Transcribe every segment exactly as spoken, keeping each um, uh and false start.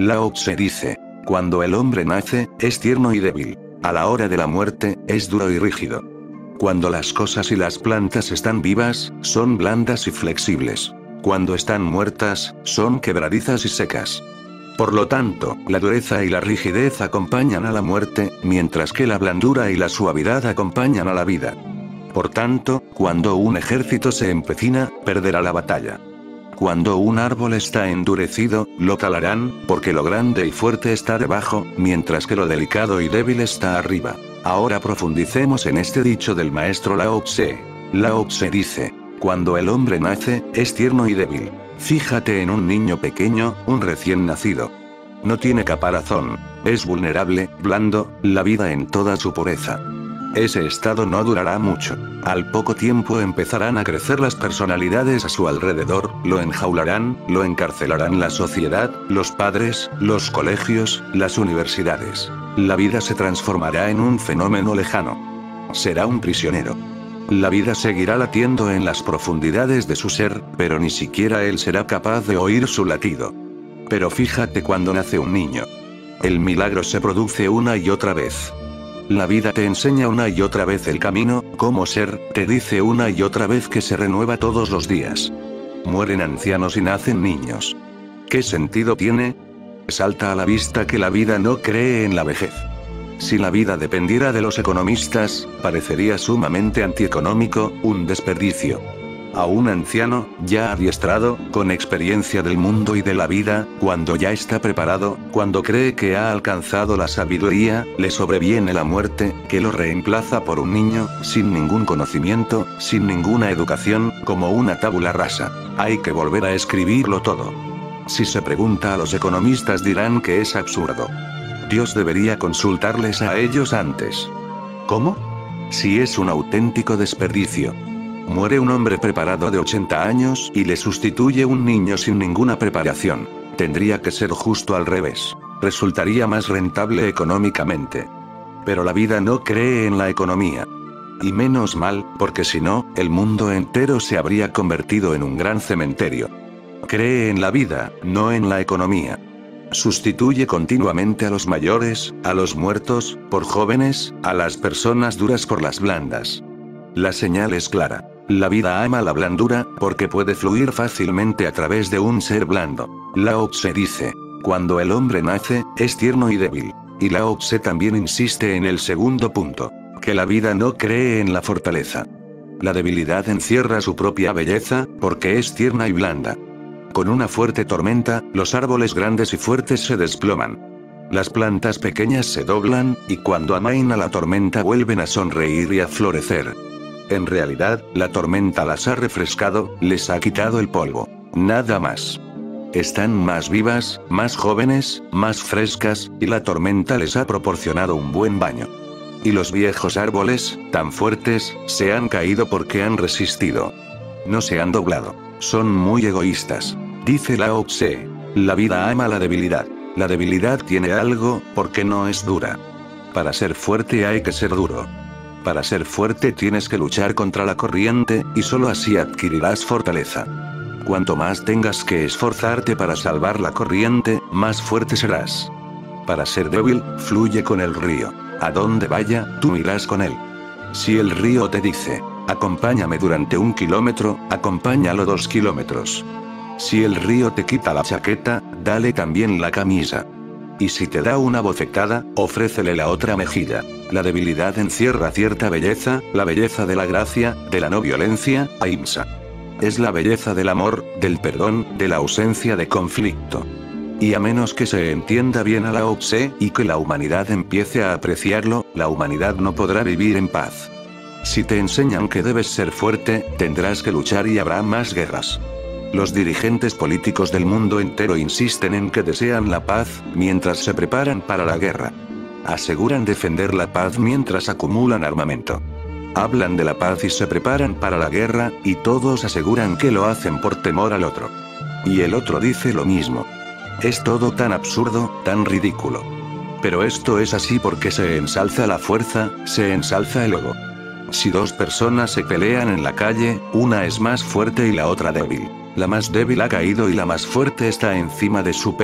Lao Tse dice: cuando el hombre nace, es tierno y débil. A la hora de la muerte, es duro y rígido. Cuando las cosas y las plantas están vivas, son blandas y flexibles. Cuando están muertas, son quebradizas y secas. Por lo tanto, la dureza y la rigidez acompañan a la muerte, mientras que la blandura y la suavidad acompañan a la vida. Por tanto, cuando un ejército se empecina, perderá la batalla. Cuando un árbol está endurecido, lo talarán, porque lo grande y fuerte está debajo, mientras que lo delicado y débil está arriba. Ahora profundicemos en este dicho del maestro Lao Tse. Lao Tse dice: cuando el hombre nace, es tierno y débil. Fíjate en un niño pequeño, un recién nacido. No tiene caparazón, es vulnerable, blando, la vida en toda su pureza. Ese estado no durará mucho. Al poco tiempo empezarán a crecer las personalidades a su alrededor, lo enjaularán, lo encarcelarán la sociedad, los padres, los colegios, las universidades. La vida se transformará en un fenómeno lejano. Será un prisionero. La vida seguirá latiendo en las profundidades de su ser, pero ni siquiera él será capaz de oír su latido. Pero fíjate cuando nace un niño. El milagro se produce una y otra vez. La vida te enseña una y otra vez el camino, cómo ser, te dice una y otra vez que se renueva todos los días. Mueren ancianos y nacen niños. ¿Qué sentido tiene? Salta a la vista que la vida no cree en la vejez. Si la vida dependiera de los economistas, parecería sumamente antieconómico, un desperdicio. A un anciano, ya adiestrado, con experiencia del mundo y de la vida, cuando ya está preparado, cuando cree que ha alcanzado la sabiduría, le sobreviene la muerte, que lo reemplaza por un niño, sin ningún conocimiento, sin ninguna educación, como una tábula rasa. Hay que volver a escribirlo todo. Si se pregunta a los economistas dirán que es absurdo. Dios debería consultarles a ellos antes. ¿Cómo? Si es un auténtico desperdicio. Muere un hombre preparado de ochenta años y le sustituye un niño sin ninguna preparación. Tendría que ser justo al revés. Resultaría más rentable económicamente. Pero la vida no cree en la economía. Y menos mal, porque si no, el mundo entero se habría convertido en un gran cementerio. Cree en la vida, no en la economía. Sustituye continuamente a los mayores, a los muertos, por jóvenes, a las personas duras por las blandas. La señal es clara. La vida ama la blandura, porque puede fluir fácilmente a través de un ser blando. Lao Tse dice: cuando el hombre nace, es tierno y débil. Y Lao Tse también insiste en el segundo punto, que la vida no cree en la fortaleza. La debilidad encierra su propia belleza, porque es tierna y blanda. Con una fuerte tormenta, los árboles grandes y fuertes se desploman. Las plantas pequeñas se doblan, y cuando amaina la tormenta vuelven a sonreír y a florecer. En realidad, la tormenta las ha refrescado, les ha quitado el polvo. Nada más. Están más vivas, más jóvenes, más frescas, y la tormenta les ha proporcionado un buen baño. Y los viejos árboles, tan fuertes, se han caído porque han resistido. No se han doblado. Son muy egoístas. Dice Lao Tse: la vida ama la debilidad. La debilidad tiene algo, porque no es dura. Para ser fuerte hay que ser duro. Para ser fuerte tienes que luchar contra la corriente, y solo así adquirirás fortaleza. Cuanto más tengas que esforzarte para salvar la corriente, más fuerte serás. Para ser débil, fluye con el río. A donde vaya, tú irás con él. Si el río te dice: acompáñame durante un kilómetro, acompáñalo dos kilómetros. Si el río te quita la chaqueta, dale también la camisa. Y si te da una bofetada, ofrécele la otra mejilla. La debilidad encierra cierta belleza, la belleza de la gracia, de la no violencia, ahimsa. Es la belleza del amor, del perdón, de la ausencia de conflicto. Y a menos que se entienda bien a Lao Tse, y que la humanidad empiece a apreciarlo, la humanidad no podrá vivir en paz. Si te enseñan que debes ser fuerte, tendrás que luchar y habrá más guerras. Los dirigentes políticos del mundo entero insisten en que desean la paz, mientras se preparan para la guerra. Aseguran defender la paz mientras acumulan armamento. Hablan de la paz y se preparan para la guerra, y todos aseguran que lo hacen por temor al otro. Y el otro dice lo mismo. Es todo tan absurdo, tan ridículo. Pero esto es así porque se ensalza la fuerza, se ensalza el ego. Si dos personas se pelean en la calle, una es más fuerte y la otra débil. La más débil ha caído y la más fuerte está encima de su pecho.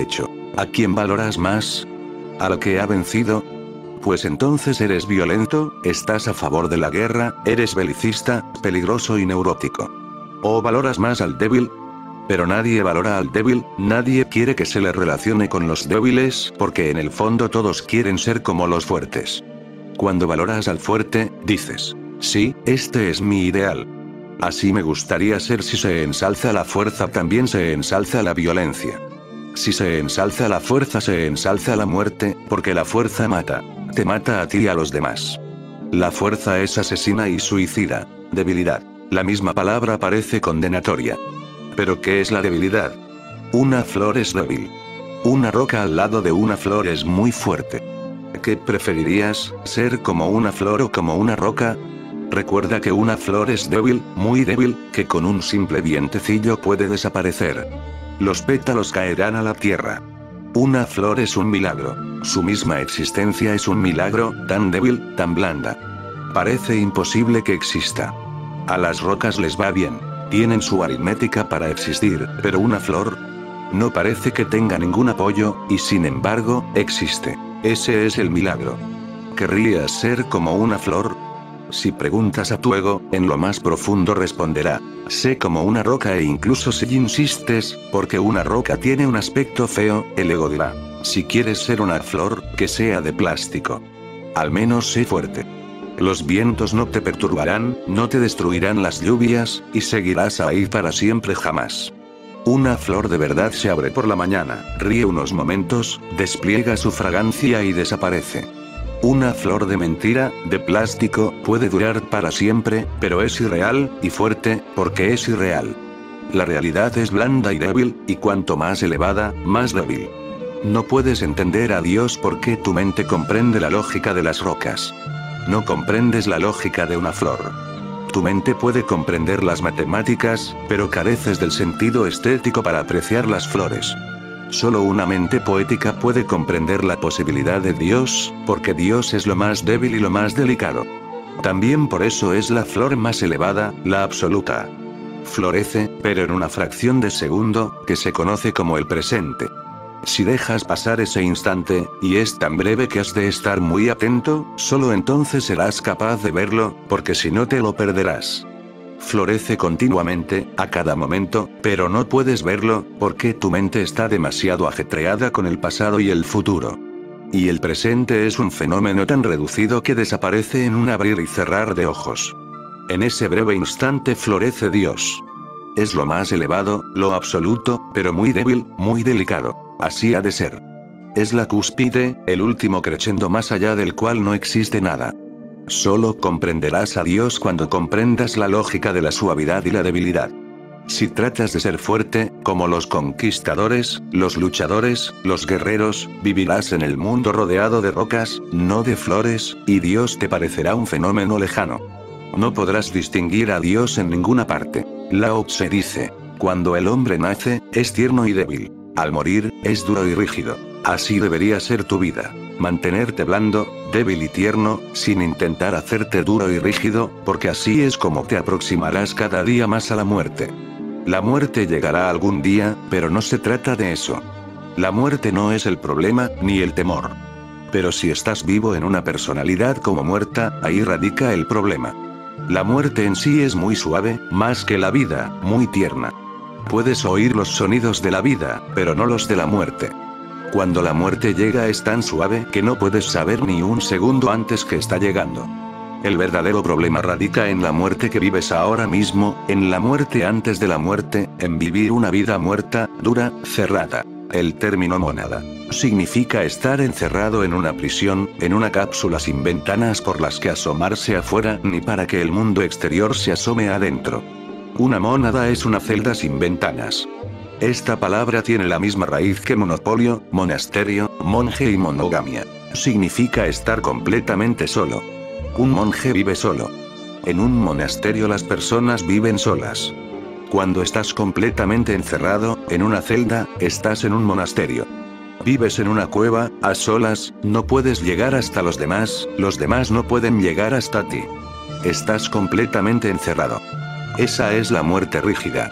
¿A quién valoras más? ¿A lo que ha vencido? Pues entonces eres violento, estás a favor de la guerra, eres belicista, peligroso y neurótico. ¿O valoras más al débil? Pero nadie valora al débil, nadie quiere que se le relacione con los débiles, porque en el fondo todos quieren ser como los fuertes. Cuando valoras al fuerte, dices, sí, este es mi ideal. Así me gustaría ser. Si se ensalza la fuerza, también se ensalza la violencia. Si se ensalza la fuerza, se ensalza la muerte, porque la fuerza mata. Te mata a ti y a los demás. La fuerza es asesina y suicida. Debilidad. La misma palabra parece condenatoria. ¿Pero qué es la debilidad? Una flor es débil. Una roca al lado de una flor es muy fuerte. ¿Qué preferirías, ser como una flor o como una roca? Recuerda que una flor es débil, muy débil, que con un simple vientecillo puede desaparecer. Los pétalos caerán a la tierra. Una flor es un milagro. Su misma existencia es un milagro, tan débil, tan blanda. Parece imposible que exista. A las rocas les va bien. Tienen su aritmética para existir, pero una flor no parece que tenga ningún apoyo, y sin embargo, existe. Ese es el milagro. ¿Querrías ser como una flor? Si preguntas a tu ego, en lo más profundo responderá, sé como una roca, e incluso si insistes, porque una roca tiene un aspecto feo, el ego dirá, si quieres ser una flor, que sea de plástico. Al menos sé fuerte. Los vientos no te perturbarán, no te destruirán las lluvias, y seguirás ahí para siempre jamás. Una flor de verdad se abre por la mañana, ríe unos momentos, despliega su fragancia y desaparece. Una flor de mentira, de plástico, puede durar para siempre, pero es irreal, y fuerte, porque es irreal. La realidad es blanda y débil, y cuanto más elevada, más débil. No puedes entender a Dios porque tu mente comprende la lógica de las rocas. No comprendes la lógica de una flor. Tu mente puede comprender las matemáticas, pero careces del sentido estético para apreciar las flores. Solo una mente poética puede comprender la posibilidad de Dios, porque Dios es lo más débil y lo más delicado. También por eso es la flor más elevada, la absoluta. Florece, pero en una fracción de segundo, que se conoce como el presente. Si dejas pasar ese instante, y es tan breve que has de estar muy atento, solo entonces serás capaz de verlo, porque si no te lo perderás. Florece continuamente, a cada momento, pero no puedes verlo, porque tu mente está demasiado ajetreada con el pasado y el futuro. Y el presente es un fenómeno tan reducido que desaparece en un abrir y cerrar de ojos. En ese breve instante florece Dios. Es lo más elevado, lo absoluto, pero muy débil, muy delicado. Así ha de ser. Es la cúspide, el último crescendo más allá del cual no existe nada. Solo comprenderás a Dios cuando comprendas la lógica de la suavidad y la debilidad. Si tratas de ser fuerte, como los conquistadores, los luchadores, los guerreros, vivirás en el mundo rodeado de rocas, no de flores, y Dios te parecerá un fenómeno lejano. No podrás distinguir a Dios en ninguna parte. Lao Tse dice, cuando el hombre nace, es tierno y débil. Al morir, es duro y rígido. Así debería ser tu vida. Mantenerte blando, débil y tierno, sin intentar hacerte duro y rígido, porque así es como te aproximarás cada día más a la muerte. La muerte llegará algún día, pero no se trata de eso. La muerte no es el problema, ni el temor. Pero si estás vivo en una personalidad como muerta, ahí radica el problema. La muerte en sí es muy suave, más que la vida, muy tierna. Puedes oír los sonidos de la vida, pero no los de la muerte. Cuando la muerte llega es tan suave que no puedes saber ni un segundo antes que está llegando. El verdadero problema radica en la muerte que vives ahora mismo, en la muerte antes de la muerte, en vivir una vida muerta, dura, cerrada. El término mónada significa estar encerrado en una prisión, en una cápsula sin ventanas por las que asomarse afuera, ni para que el mundo exterior se asome adentro. Una mónada es una celda sin ventanas. Esta palabra tiene la misma raíz que monopolio, monasterio, monje y monogamia. Significa estar completamente solo. Un monje vive solo. En un monasterio las personas viven solas. Cuando estás completamente encerrado, en una celda, estás en un monasterio. Vives en una cueva, a solas, no puedes llegar hasta los demás, los demás no pueden llegar hasta ti. Estás completamente encerrado. Esa es la muerte rígida.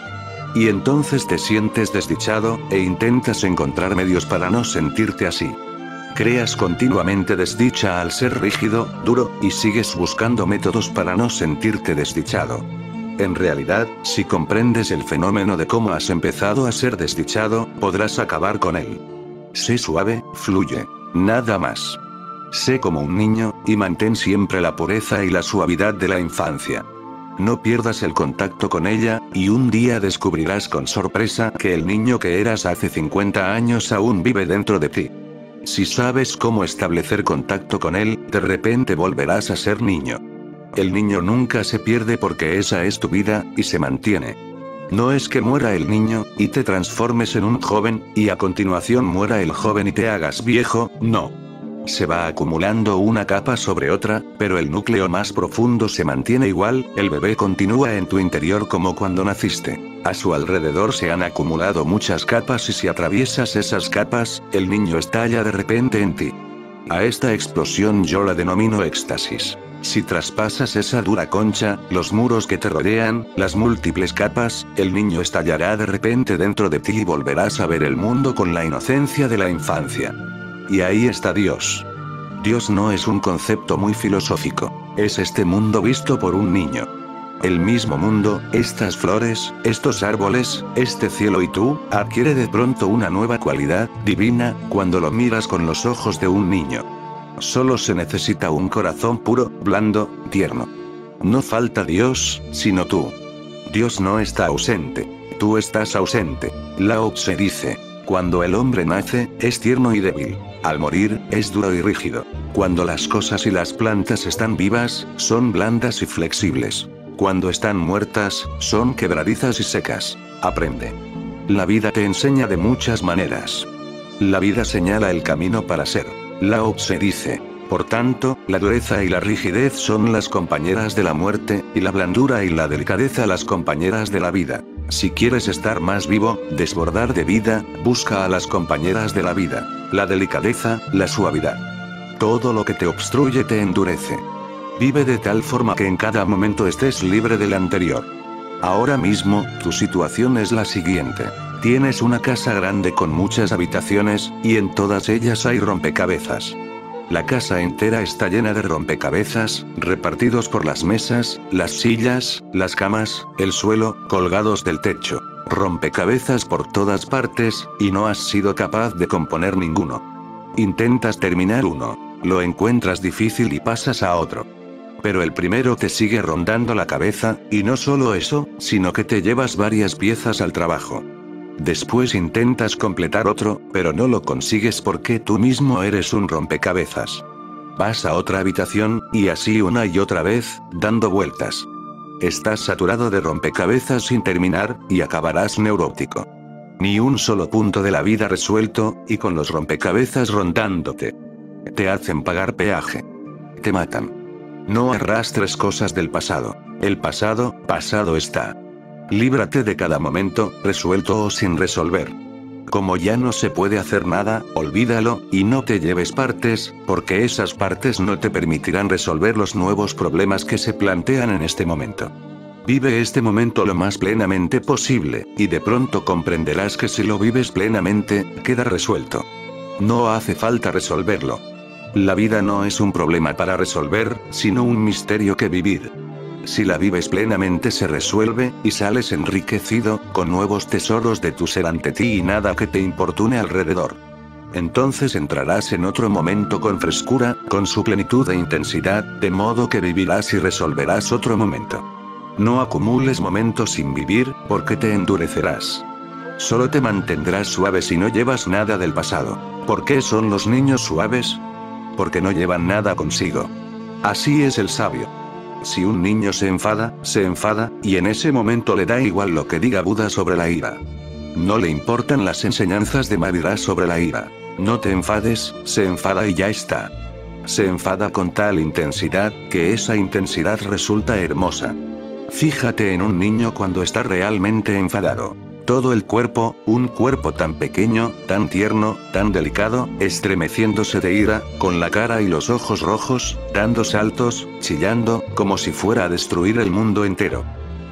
Y entonces te sientes desdichado, e intentas encontrar medios para no sentirte así. Creas continuamente desdicha al ser rígido, duro, y sigues buscando métodos para no sentirte desdichado. En realidad, si comprendes el fenómeno de cómo has empezado a ser desdichado, podrás acabar con él. Sé suave, fluye. Nada más. Sé como un niño, y mantén siempre la pureza y la suavidad de la infancia. No pierdas el contacto con ella, y un día descubrirás con sorpresa que el niño que eras hace cincuenta años aún vive dentro de ti. Si sabes cómo establecer contacto con él, de repente volverás a ser niño. El niño nunca se pierde porque esa es tu vida, y se mantiene. No es que muera el niño, y te transformes en un joven, y a continuación muera el joven y te hagas viejo, no. Se va acumulando una capa sobre otra, pero el núcleo más profundo se mantiene igual, el bebé continúa en tu interior como cuando naciste. A su alrededor se han acumulado muchas capas y si atraviesas esas capas, el niño estalla de repente en ti. A esta explosión yo la denomino éxtasis. Si traspasas esa dura concha, los muros que te rodean, las múltiples capas, el niño estallará de repente dentro de ti y volverás a ver el mundo con la inocencia de la infancia. Y ahí está Dios. Dios no es un concepto muy filosófico, es este mundo visto por un niño. El mismo mundo, estas flores, estos árboles, este cielo y tú, adquiere de pronto una nueva cualidad, divina, cuando lo miras con los ojos de un niño. Solo se necesita un corazón puro, blando, tierno. No falta Dios, sino tú. Dios no está ausente. Tú estás ausente. Lao Tse dice: cuando el hombre nace, es tierno y débil. Al morir, es duro y rígido. Cuando las cosas y las plantas están vivas, son blandas y flexibles. Cuando están muertas, son quebradizas y secas. Aprende. La vida te enseña de muchas maneras. La vida señala el camino para ser. Lao Tse dice: por tanto, la dureza y la rigidez son las compañeras de la muerte, y la blandura y la delicadeza las compañeras de la vida. Si quieres estar más vivo, desbordar de vida, busca a las compañeras de la vida. La delicadeza, la suavidad. Todo lo que te obstruye te endurece. Vive de tal forma que en cada momento estés libre del anterior. Ahora mismo, tu situación es la siguiente. Tienes una casa grande con muchas habitaciones, y en todas ellas hay rompecabezas. La casa entera está llena de rompecabezas, repartidos por las mesas, las sillas, las camas, el suelo, colgados del techo. Rompecabezas por todas partes, y no has sido capaz de componer ninguno. Intentas terminar uno, lo encuentras difícil y pasas a otro. Pero el primero te sigue rondando la cabeza, y no solo eso, sino que te llevas varias piezas al trabajo. Después intentas completar otro, pero no lo consigues porque tú mismo eres un rompecabezas. Vas a otra habitación, y así una y otra vez, dando vueltas. Estás saturado de rompecabezas sin terminar, y acabarás neurótico. Ni un solo punto de la vida resuelto, y con los rompecabezas rondándote. Te hacen pagar peaje. Te matan. No arrastres cosas del pasado. El pasado, pasado está. Líbrate de cada momento, resuelto o sin resolver. Como ya no se puede hacer nada, olvídalo, y no te lleves partes, porque esas partes no te permitirán resolver los nuevos problemas que se plantean en este momento. Vive este momento lo más plenamente posible, y de pronto comprenderás que si lo vives plenamente, queda resuelto. No hace falta resolverlo. La vida no es un problema para resolver, sino un misterio que vivir. Si la vives plenamente se resuelve, y sales enriquecido, con nuevos tesoros de tu ser ante ti y nada que te importune alrededor. Entonces entrarás en otro momento con frescura, con su plenitud e intensidad, de modo que vivirás y resolverás otro momento. No acumules momentos sin vivir, porque te endurecerás. Solo te mantendrás suave si no llevas nada del pasado. ¿Por qué son los niños suaves? Porque no llevan nada consigo. Así es el sabio. Si un niño se enfada, se enfada, y en ese momento le da igual lo que diga Buda sobre la ira. No le importan las enseñanzas de Madras sobre la ira. No te enfades, se enfada y ya está. Se enfada con tal intensidad, que esa intensidad resulta hermosa. Fíjate en un niño cuando está realmente enfadado. Todo el cuerpo, un cuerpo tan pequeño, tan tierno, tan delicado, estremeciéndose de ira, con la cara y los ojos rojos, dando saltos, chillando, como si fuera a destruir el mundo entero.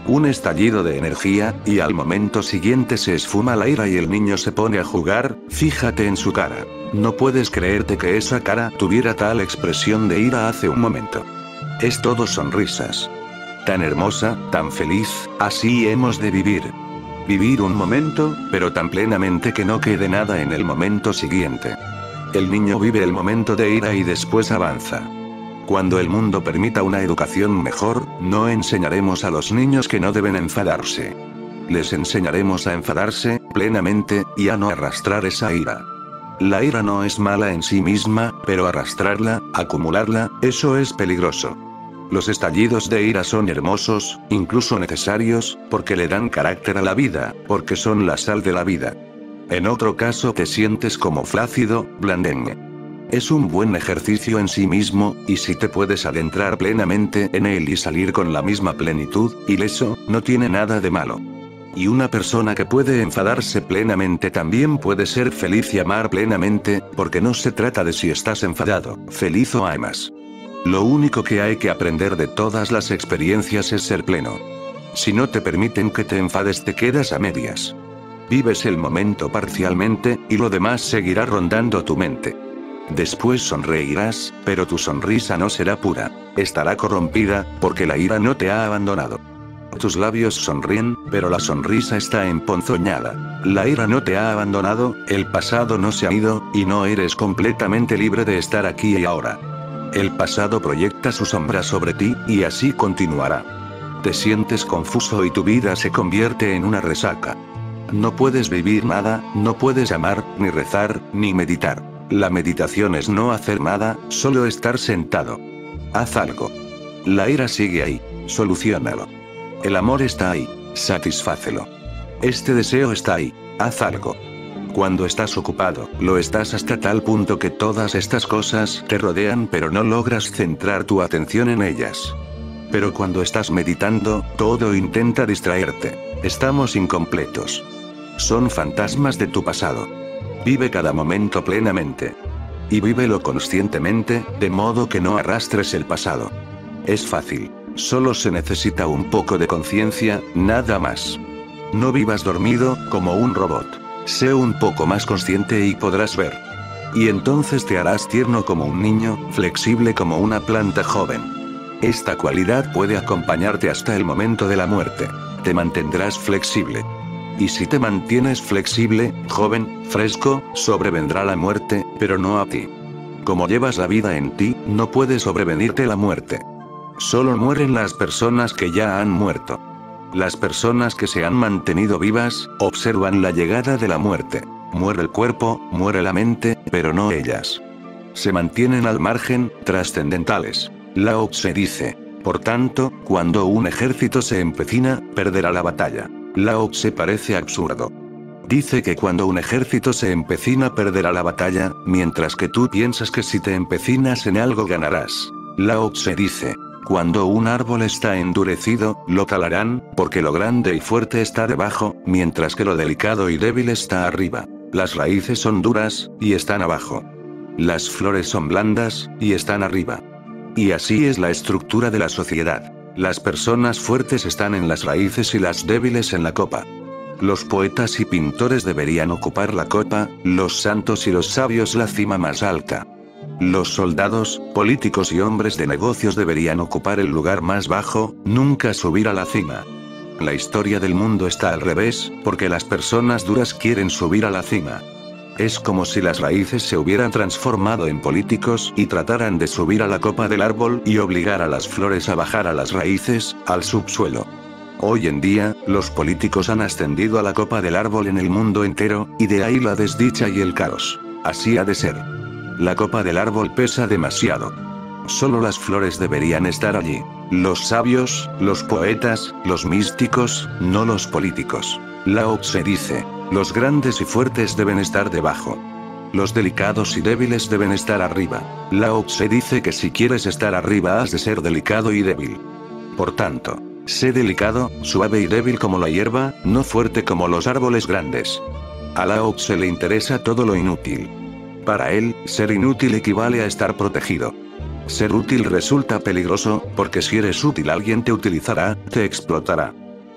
Un estallido de energía, y al momento siguiente se esfuma la ira y el niño se pone a jugar. Fíjate en su cara. No puedes creerte que esa cara tuviera tal expresión de ira hace un momento. Es todo sonrisas. Tan hermosa, tan feliz, así hemos de vivir. Vivir un momento, pero tan plenamente que no quede nada en el momento siguiente. El niño vive el momento de ira y después avanza. Cuando el mundo permita una educación mejor, no enseñaremos a los niños que no deben enfadarse. Les enseñaremos a enfadarse, plenamente, y a no arrastrar esa ira. La ira no es mala en sí misma, pero arrastrarla, acumularla, eso es peligroso. Los estallidos de ira son hermosos, incluso necesarios, porque le dan carácter a la vida, porque son la sal de la vida. En otro caso te sientes como flácido, blandengue. Es un buen ejercicio en sí mismo, y si te puedes adentrar plenamente en él y salir con la misma plenitud, ileso, no tiene nada de malo. Y una persona que puede enfadarse plenamente también puede ser feliz y amar plenamente, porque no se trata de si estás enfadado, feliz o amas. Lo único que hay que aprender de todas las experiencias es ser pleno. Si no te permiten que te enfades, te quedas a medias. Vives el momento parcialmente, y lo demás seguirá rondando tu mente. Después sonreirás, pero tu sonrisa no será pura. Estará corrompida, porque la ira no te ha abandonado. Tus labios sonríen, pero la sonrisa está emponzoñada. La ira no te ha abandonado, el pasado no se ha ido, y no eres completamente libre de estar aquí y ahora. El pasado proyecta su sombra sobre ti, y así continuará. Te sientes confuso y tu vida se convierte en una resaca. No puedes vivir nada, no puedes amar, ni rezar, ni meditar. La meditación es no hacer nada, solo estar sentado. Haz algo. La ira sigue ahí, soluciónalo. El amor está ahí, satisfácelo. Este deseo está ahí, haz algo. Cuando estás ocupado, lo estás hasta tal punto que todas estas cosas te rodean pero no logras centrar tu atención en ellas. Pero cuando estás meditando, todo intenta distraerte. Estamos incompletos. Son fantasmas de tu pasado. Vive cada momento plenamente. Y vívelo conscientemente, de modo que no arrastres el pasado. Es fácil. Solo se necesita un poco de conciencia, nada más. No vivas dormido, como un robot. Sé un poco más consciente y podrás ver. Y entonces te harás tierno como un niño, flexible como una planta joven. Esta cualidad puede acompañarte hasta el momento de la muerte. Te mantendrás flexible. Y si te mantienes flexible, joven, fresco, sobrevendrá la muerte, pero no a ti. Como llevas la vida en ti, no puede sobrevenirte la muerte. Solo mueren las personas que ya han muerto. Las personas que se han mantenido vivas, observan la llegada de la muerte. Muere el cuerpo, muere la mente, pero no ellas. Se mantienen al margen, trascendentales. Lao Tse dice, por tanto, cuando un ejército se empecina, perderá la batalla. Lao Tse parece absurdo. Dice que cuando un ejército se empecina perderá la batalla, mientras que tú piensas que si te empecinas en algo ganarás. Lao Tse dice, cuando un árbol está endurecido, lo talarán, porque lo grande y fuerte está debajo, mientras que lo delicado y débil está arriba. Las raíces son duras, y están abajo. Las flores son blandas, y están arriba. Y así es la estructura de la sociedad. Las personas fuertes están en las raíces y las débiles en la copa. Los poetas y pintores deberían ocupar la copa, los santos y los sabios la cima más alta. Los soldados, políticos y hombres de negocios deberían ocupar el lugar más bajo, nunca subir a la cima. La historia del mundo está al revés, porque las personas duras quieren subir a la cima. Es como si las raíces se hubieran transformado en políticos y trataran de subir a la copa del árbol y obligar a las flores a bajar a las raíces, al subsuelo. Hoy en día, los políticos han ascendido a la copa del árbol en el mundo entero, y de ahí la desdicha y el caos. Así ha de ser. La copa del árbol pesa demasiado. Solo las flores deberían estar allí. Los sabios, los poetas, los místicos, no los políticos. Lao Tse dice, los grandes y fuertes deben estar debajo. Los delicados y débiles deben estar arriba. Lao Tse dice que si quieres estar arriba has de ser delicado y débil. Por tanto, sé delicado, suave y débil como la hierba, no fuerte como los árboles grandes. A Lao Tse le interesa todo lo inútil. Para él, ser inútil equivale a estar protegido. Ser útil resulta peligroso, porque si eres útil alguien te utilizará, te explotará.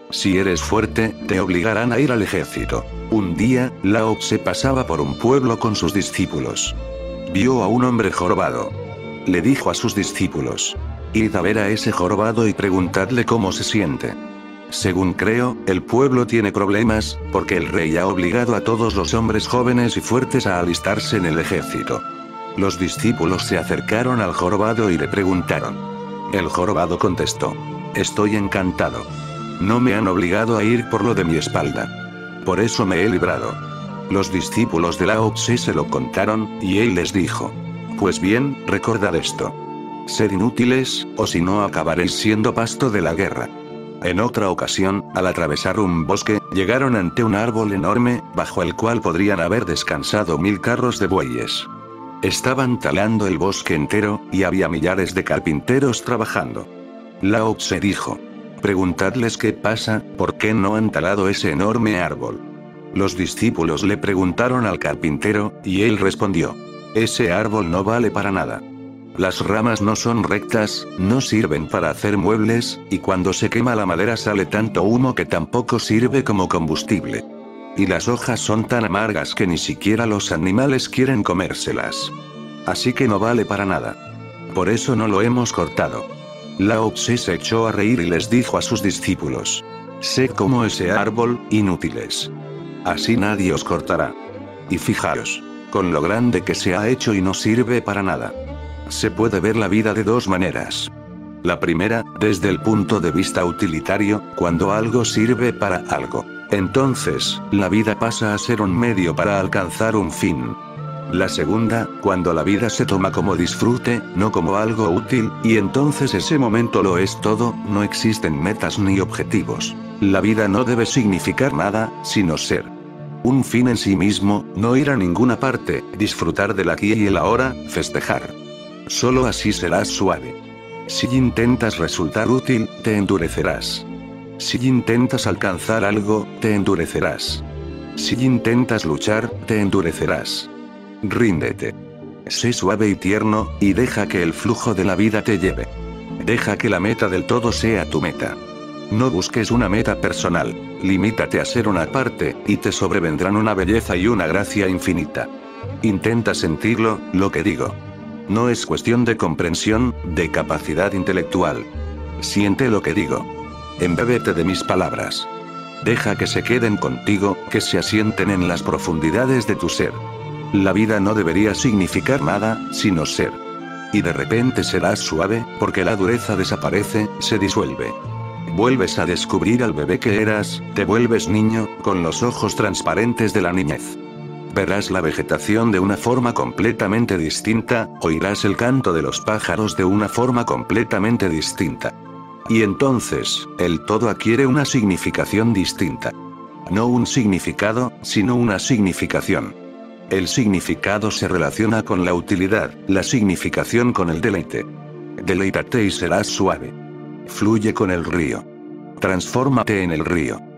Si eres fuerte, te obligarán a ir al ejército. Un día, Lao Tse pasaba por un pueblo con sus discípulos. Vio a un hombre jorobado. Le dijo a sus discípulos: id a ver a ese jorobado y preguntadle cómo se siente. Según creo, el pueblo tiene problemas, porque el rey ha obligado a todos los hombres jóvenes y fuertes a alistarse en el ejército. Los discípulos se acercaron al jorobado y le preguntaron. El jorobado contestó: estoy encantado. No me han obligado a ir por lo de mi espalda. Por eso me he librado. Los discípulos de Lao Tse se lo contaron, y él les dijo: pues bien, recordad esto. Sed inútiles, o si no acabaréis siendo pasto de la guerra. En otra ocasión, al atravesar un bosque, llegaron ante un árbol enorme, bajo el cual podrían haber descansado mil carros de bueyes. Estaban talando el bosque entero, y había millares de carpinteros trabajando. Lao Tse dijo: preguntadles qué pasa, ¿por qué no han talado ese enorme árbol? Los discípulos le preguntaron al carpintero, y él respondió: ese árbol no vale para nada. Las ramas no son rectas, no sirven para hacer muebles, y cuando se quema la madera sale tanto humo que tampoco sirve como combustible. Y las hojas son tan amargas que ni siquiera los animales quieren comérselas. Así que no vale para nada. Por eso no lo hemos cortado. Lao Tse se echó a reír y les dijo a sus discípulos: sed como ese árbol, inútiles. Así nadie os cortará. Y fijaos, con lo grande que se ha hecho y no sirve para nada. Se puede ver la vida de dos maneras. La primera, desde el punto de vista utilitario, cuando algo sirve para algo. Entonces, la vida pasa a ser un medio para alcanzar un fin. La segunda, cuando la vida se toma como disfrute, no como algo útil, y entonces ese momento lo es todo, no existen metas ni objetivos. La vida no debe significar nada, sino ser un fin en sí mismo, no ir a ninguna parte, disfrutar del aquí y el ahora, festejar. Solo así serás suave. Si intentas resultar útil, te endurecerás. Si intentas alcanzar algo, te endurecerás. Si intentas luchar, te endurecerás. Ríndete. Sé suave y tierno, y deja que el flujo de la vida te lleve. Deja que la meta del todo sea tu meta. No busques una meta personal, limítate a ser una parte, y te sobrevendrán una belleza y una gracia infinita. Intenta sentirlo, lo que digo. No es cuestión de comprensión, de capacidad intelectual. Siente lo que digo. Embébete de mis palabras. Deja que se queden contigo, que se asienten en las profundidades de tu ser. La vida no debería significar nada, sino ser. Y de repente serás suave, porque la dureza desaparece, se disuelve. Vuelves a descubrir al bebé que eras, te vuelves niño, con los ojos transparentes de la niñez. Verás la vegetación de una forma completamente distinta, oirás el canto de los pájaros de una forma completamente distinta. Y entonces, el todo adquiere una significación distinta. No un significado, sino una significación. El significado se relaciona con la utilidad, la significación con el deleite. Deleítate y serás suave. Fluye con el río. Transfórmate en el río.